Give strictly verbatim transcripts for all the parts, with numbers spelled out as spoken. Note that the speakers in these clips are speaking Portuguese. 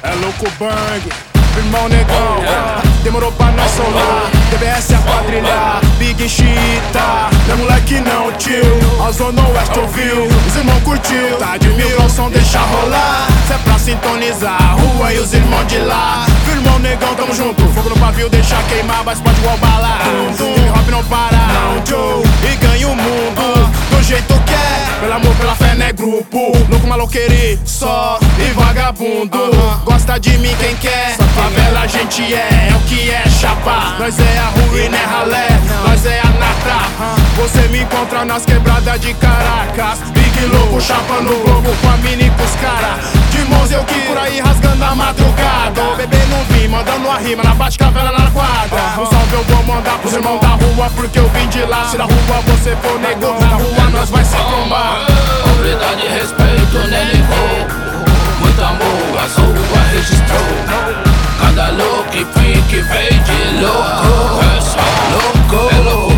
É louco bang, irmão negão. Demorou pra nós solar, D B S a quadrilha, Big Chita. Não é moleque não, tio, a Zona Oeste ouviu, os irmãos curtiu. Tá de mil, o som deixa rolar. Cê é pra sintonizar a rua e os irmãos de lá. Irmão negão, tamo junto, fogo no pavio, deixa queimar, mas pode igual bala. Hip hop não para, não, Joe, e ganha o mundo do jeito que é. Pelo amor, pela fé, né, grupo. Louco, maloqueiro, só e vagabundo. Gosta de mim quem quer, favela a gente é, é o que é chapa. Nós é a rua e né ralé, nós é a nata. Você me encontra nas quebradas de Caracas. Big louco, chapa no globo com a mini pros cara. De mãos eu que por aí rasgando a madrugada. O bebê não vim, mandando a rima na bate-cavela na quadra. Um salve eu vou mandar pros irmãos da rua, porque eu vim de lá. Se na rua você for negou, na rua nós vai se trombar. Obridade e respeito, né, negou. Muito amor, a sua registrou. Cada look que fique veio de louco. É só louco, é louco,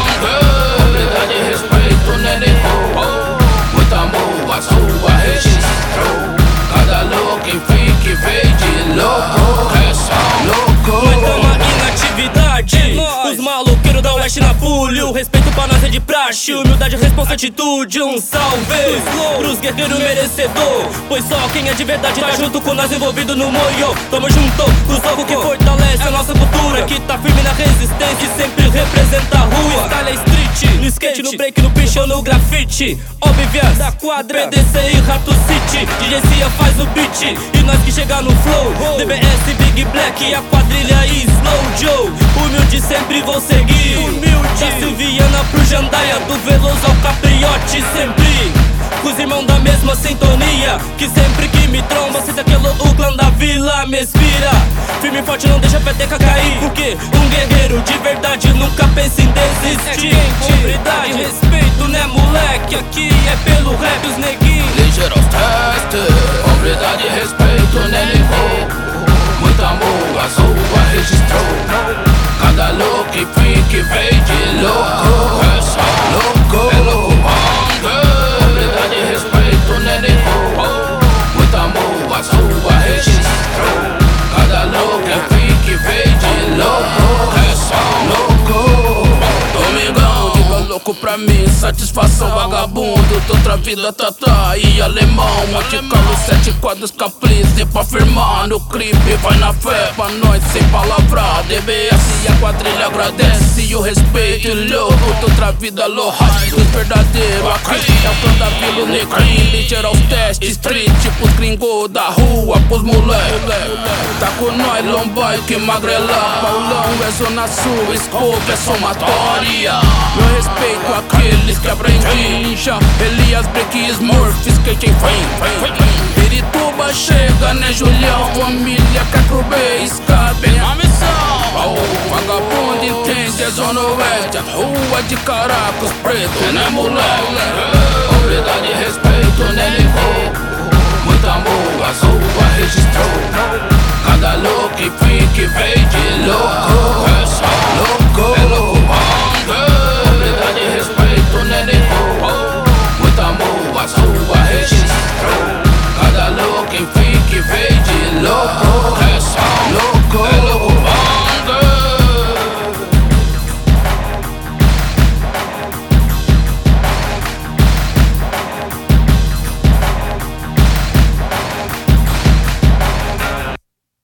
manga. Obridade e respeito, né, negou. Muito amor, a sua registrou. Cada look que fique veio de louco. É só louco. Nós tamo aqui na atividade, os maloqueiros da Oeste na pulho. Respeito pra nós é de praxe, humildade, responsa, atitude. Um salve pros guerreiros merecedor, pois só quem é de verdade tá junto com nós envolvido no moio. Tamo junto, com os algo que fortalece a nossa cultura, que tá firme na resistência e sempre representa a rua. Style street, no skate, no break, no pinch ou no grafite. Obvious, da quadra, P D C e Rato City. D J Cia faz o beat e nós que chega no flow. D B S, Big Black, a quadrilha e Slow Joe. Humilde sempre vou seguir, humilde. Da Silviana pro Jandaia, do Veloso ao Capriote. Sempre com os irmãos da mesma sintonia, que sempre que me tromba, cita aquele o clã da vila me inspira. Firme e forte, não deixa a peteca cair, porque um guerreiro de verdade nunca pensa em desistir. Hombridade, respeito, né moleque, aqui é pelo rap os neguinhos. Ligeiro aos testes, hombridade e respeito, né, negou. Muito amor, a sua registrou. Cada look que fique veio de louco. É só louco, é louco, manga. Obridade e respeito, né, negou. Muito amor, a sua registrou. Cada look que fique veio de louco. É só louco. Domingão, diga louco pra mim, satisfação vagabundo. Outra vida tata e alemão. Monte Carlo, sete quadros, caprice pra firmar no clipe. Vai na fé pra nós sem palavra. D B S e a quadrilha agradece e o respeito e louco. Outra vida louca, dos verdadeiros aqui é o clã da vila, o negrinho. Ligeiro aos testes, street pros gringos da rua, pros moleque. Tá com nós, lomboy que magrela. Paulão é zona sul, escova é somatória. Meu respeito àqueles que aprendem. Ninja, Elias, Break, Smurf, skate em vem. Pirituba chega, né, Julião? Família quer pro B, escape a missão. Oh, vagabundo entende, é zona oeste, a rua de Caracas, preto, né, moleque? Obridade e respeito, né, ligou.